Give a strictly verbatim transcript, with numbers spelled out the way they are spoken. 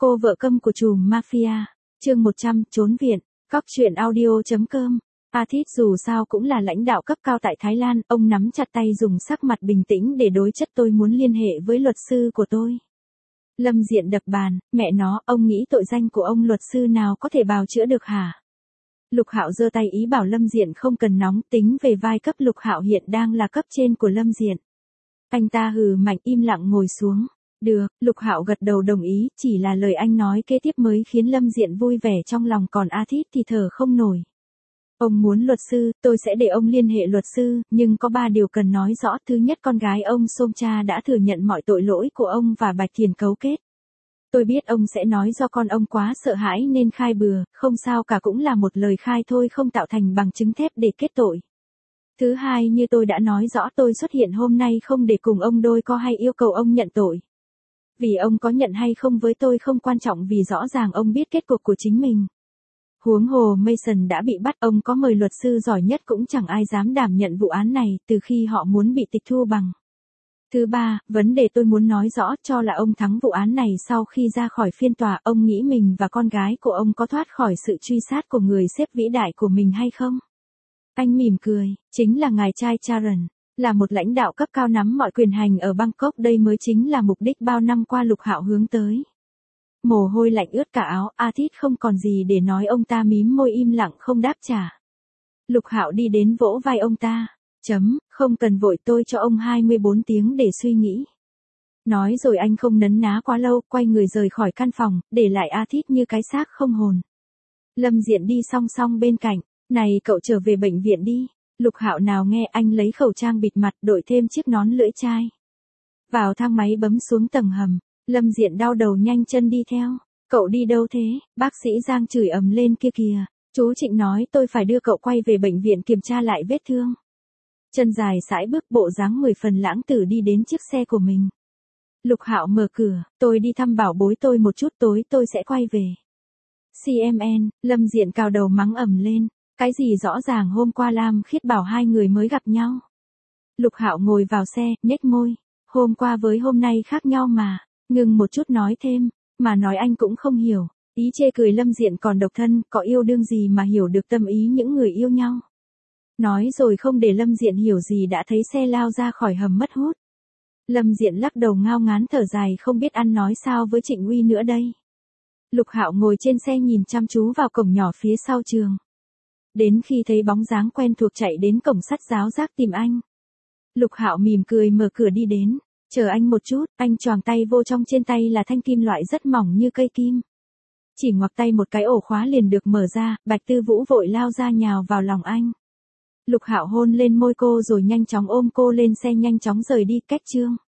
Cô vợ câm của trùm mafia, chương một trăm, trốn viện, cóc truyện audio.com. Athit dù sao cũng là lãnh đạo cấp cao tại Thái Lan, ông nắm chặt tay dùng sắc mặt bình tĩnh để đối chất tôi muốn liên hệ với luật sư của tôi. Lâm Diện đập bàn, mẹ nó, ông nghĩ tội danh của ông luật sư nào có thể bào chữa được hả? Lục Hạo giơ tay ý bảo Lâm Diện không cần nóng tính về vai cấp Lục Hạo hiện đang là cấp trên của Lâm Diện. Anh ta hừ mạnh im lặng ngồi xuống. Được, Lục Hạo gật đầu đồng ý, chỉ là lời anh nói kế tiếp mới khiến Lâm Diện vui vẻ trong lòng còn Athit thì thở không nổi. Ông muốn luật sư, tôi sẽ để ông liên hệ luật sư, nhưng có ba điều cần nói rõ. Thứ nhất, con gái ông Somcha đã thừa nhận mọi tội lỗi của ông và Bạch Thiền cấu kết. Tôi biết ông sẽ nói do con ông quá sợ hãi nên khai bừa, không sao cả, cũng là một lời khai thôi, không tạo thành bằng chứng thép để kết tội. Thứ hai, như tôi đã nói rõ, tôi xuất hiện hôm nay không để cùng ông đôi co hay yêu cầu ông nhận tội. Vì ông có nhận hay không với tôi không quan trọng, vì rõ ràng ông biết kết cục của chính mình. Huống hồ Mason đã bị bắt, ông có mời luật sư giỏi nhất cũng chẳng ai dám đảm nhận vụ án này từ khi họ muốn bị tịch thu bằng. Thứ ba, vấn đề tôi muốn nói rõ cho là ông thắng vụ án này, sau khi ra khỏi phiên tòa, ông nghĩ mình và con gái của ông có thoát khỏi sự truy sát của người sếp vĩ đại của mình hay không? Anh mỉm cười, chính là ngài trai Charan, là một lãnh đạo cấp cao nắm mọi quyền hành ở Bangkok, đây mới chính là mục đích bao năm qua Lục Hạo hướng tới. Mồ hôi lạnh ướt cả áo, Athit không còn gì để nói, ông ta mím môi im lặng không đáp trả. Lục Hạo đi đến vỗ vai ông ta, chấm, không cần vội, tôi cho ông hai mươi bốn tiếng để suy nghĩ. Nói rồi anh không nấn ná quá lâu, quay người rời khỏi căn phòng, để lại Athit như cái xác không hồn. Lâm Diện đi song song bên cạnh, này cậu trở về bệnh viện đi. Lục Hạo nào nghe, anh lấy khẩu trang bịt mặt, đội thêm chiếc nón lưỡi chai. Vào thang máy bấm xuống tầng hầm, Lâm Diện đau đầu nhanh chân đi theo. Cậu đi đâu thế? Bác sĩ Giang chửi ầm lên, kia kìa. Chú Trịnh nói tôi phải đưa cậu quay về bệnh viện kiểm tra lại vết thương. Chân dài sải bước, bộ dáng mười phần lãng tử đi đến chiếc xe của mình. Lục Hạo mở cửa, tôi đi thăm bảo bối tôi một chút, tối tôi sẽ quay về. xê em en, Lâm Diện cào đầu mắng ầm lên. Cái gì rõ ràng hôm qua Lam Khiết bảo hai người mới gặp nhau. Lục Hạo ngồi vào xe, nhếch môi. Hôm qua với hôm nay khác nhau mà. Ngừng một chút nói thêm, mà nói anh cũng không hiểu. Ý chê cười Lâm Diện, còn độc thân, có yêu đương gì mà hiểu được tâm ý những người yêu nhau. Nói rồi không để Lâm Diện hiểu gì đã thấy xe lao ra khỏi hầm mất hút. Lâm Diện lắc đầu ngao ngán thở dài, không biết ăn nói sao với Trịnh Uy nữa đây. Lục Hạo ngồi trên xe nhìn chăm chú vào cổng nhỏ phía sau trường. Đến khi thấy bóng dáng quen thuộc chạy đến cổng sắt giáo giác tìm anh. Lục Hạo mỉm cười mở cửa đi đến. Chờ anh một chút, anh choàng tay vô trong, trên tay là thanh kim loại rất mỏng như cây kim. Chỉ ngoặc tay một cái, ổ khóa liền được mở ra, Bạch Tư Vũ vội lao ra nhào vào lòng anh. Lục Hạo hôn lên môi cô rồi nhanh chóng ôm cô lên xe, nhanh chóng rời đi. Cách chương.